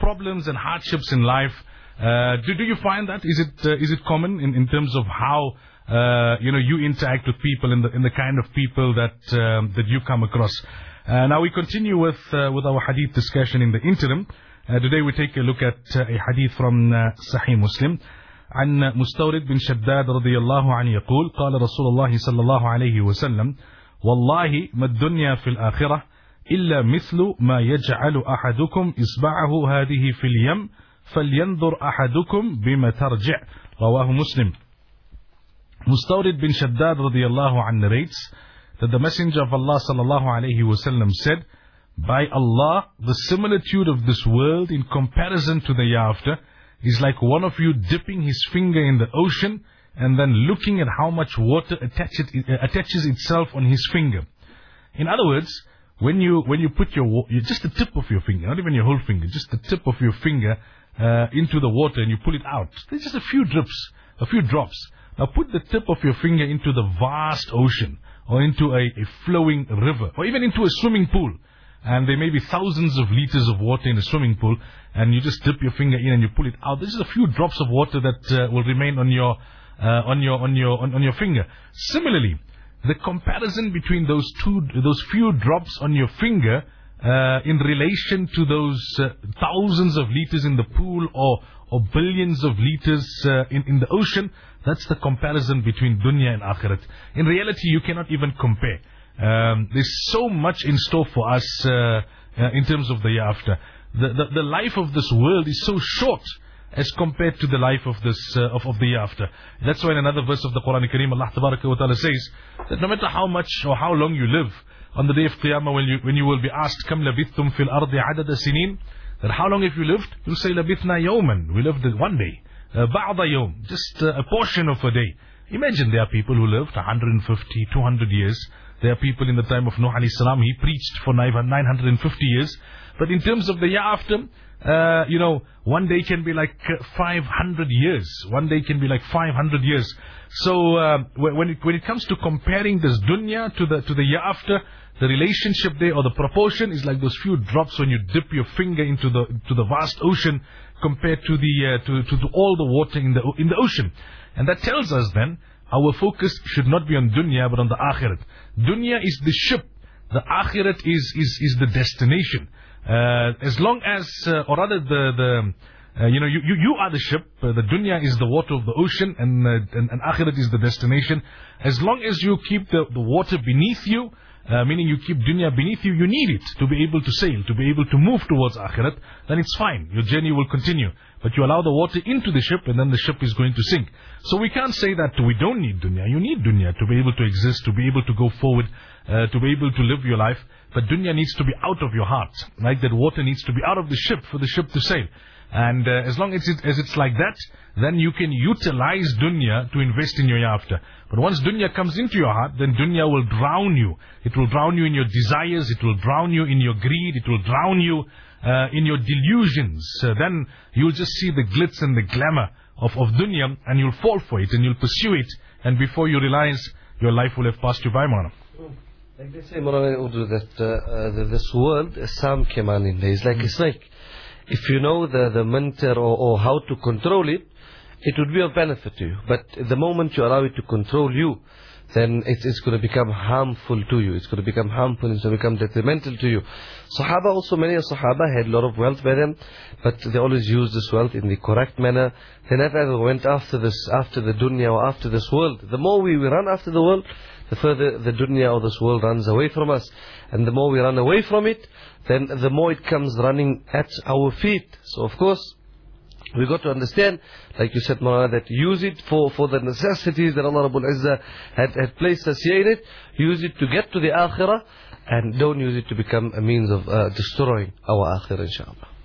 problems and hardships in life. Do you find that? Is it common in terms of how you interact with people and the kind of people that you come across? Now we continue with our hadith discussion in the interim. Today we take a look at a hadith from Sahih Muslim. عن مستورد بن شداد رضي الله عنه يقول قال رسول الله صلى الله عليه وسلم والله ما الدنيا في الآخرة إلا مثل ما يجعل أحدكم إصبعه هذه في اليم فلينظر أحدكم بما ترجع. رواه Muslim. Mustawrid bin Shaddad radiyallahu anhu narrates that the Messenger of Allah sallallahu alayhi wasallam said, by Allah, the similitude of this world in comparison to the hereafter is like one of you dipping his finger in the ocean and then looking at how much water attaches itself on his finger. In other words, when you put just the tip of your finger, not even your whole finger, just the tip of your finger into the water and you pull it out, there's just a few drops. Now put the tip of your finger into the vast ocean or into a flowing river or even into a swimming pool. And there may be thousands of liters of water in a swimming pool, and you just dip your finger in and you pull it out. There's just a few drops of water that will remain on your finger. Similarly, the comparison between those few drops on your finger in relation to those thousands of liters in the pool or billions of liters in the ocean, that's the comparison between dunya and akhirat. In reality, you cannot even compare. There's so much in store for us in terms of the hereafter. The life of this world is so short as compared to the life of the hereafter. That's why in another verse of the Quran Kareem, Allah Tabaraka wa Ta'ala says that no matter how much or how long you live, on the day of Qiyamah when you will be asked, Kam labithtum fil ardi adada sinin, that how long have you lived? You'll say, Labithna yawman, we lived one day. Ba'da yawm, just a portion of a day. Imagine there are people who lived 150, 200 years. There are people in the time of Nuh alayhi salam, he preached for 950 years. But in terms of the hereafter, one day can be like 500 years. One day can be like 500 years. So when it comes to comparing this dunya to the hereafter, the relationship there or the proportion is like those few drops when you dip your finger into the vast ocean compared to all the water in the ocean. And that tells us then our focus should not be on dunya but on the akhirat. Dunya is the ship. The akhirat is the destination. As long as, or rather you are the ship. The dunya is the water of the ocean, and akhirat is the destination. As long as you keep the water beneath you, meaning you keep dunya beneath you, you need it to be able to sail, to be able to move towards akhirat, then it's fine. Your journey will continue. But you allow the water into the ship and then the ship is going to sink. So we can't say that we don't need dunya. You need dunya to be able to exist, to be able to go forward, to be able to live your life. But dunya needs to be out of your heart. Like that water needs to be out of the ship for the ship to sail. And as long as it's like that, then you can utilize dunya to invest in your hereafter. But once dunya comes into your heart, then dunya will drown you. It will drown you in your desires. It will drown you in your greed. It will drown you in your delusions. Then you'll just see the glitz and the glamour of dunya, and you'll fall for it and you'll pursue it. And before you realize, your life will have passed you by, Maulana. Like they say, Maulana Urdu, that this world, Sam Kemanin, is like a snake. If you know the mentor or how to control it, it would be of benefit to you. But the moment you allow it to control you, then it's going to become harmful to you. It's going to become harmful, it's going to become detrimental to you. Sahaba also, many of Sahaba had a lot of wealth by them, but they always used this wealth in the correct manner. They never ever went after the dunya or after this world. The more we run after the world, the further the dunya or this world runs away from us. And the more we run away from it, then the more it comes running at our feet. So of course, we got to understand, like you said, Maulana, that use it for the necessities that Allah Rabbul Izzah had placed us here in it. Use it to get to the akhirah, and don't use it to become a means of destroying our akhirah, inshallah.